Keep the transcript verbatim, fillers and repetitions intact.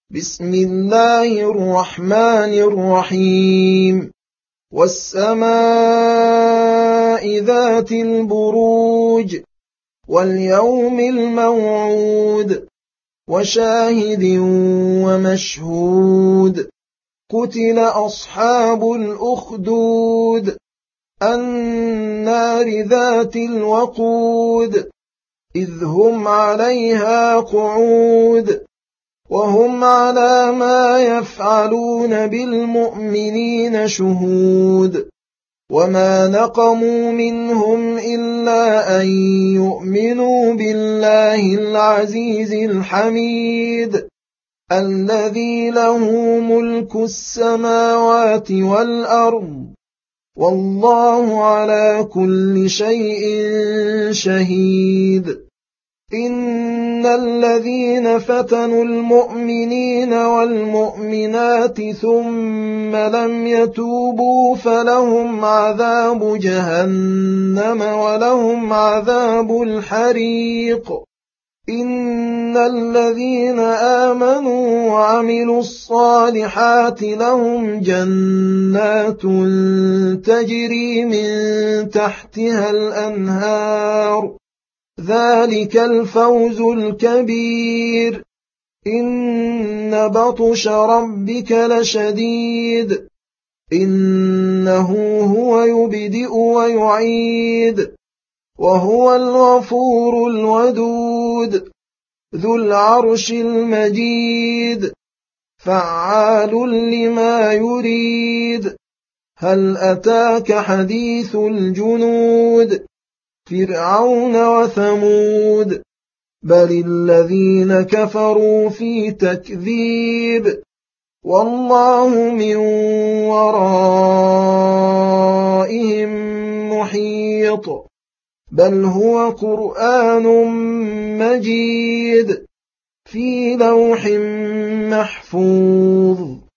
بسم الله الرحمن الرحيم والسماء ذات البروج واليوم الموعود وشاهد ومشهود قتل أصحاب الأخدود النار ذات الوقود إذ هم عليها قعود وهم على ما يفعلون بالمؤمنين شهود وما نقموا منهم إلا أن يؤمنوا بالله العزيز الحميد الذي له ملك السماوات والأرض والله على كل شيء شهيد إن الذين فتنوا المؤمنين والمؤمنات ثم لم يتوبوا فلهم عذاب جهنم ولهم عذاب الحريق إن الذين آمنوا وعملوا الصالحات لهم جنات تجري من تحتها الأنهار ذلك الفوز الكبير إن بطش ربك لشديد إنه هو يبدئ ويعيد وهو الغفور الودود ذو العرش المجيد فعال لما يريد هل أتاك حديث الجنود فرعون وثمود بل الذين كفروا في تكذيب والله من ورائهم محيط بل هو قرآن مجيد في لوح محفوظ.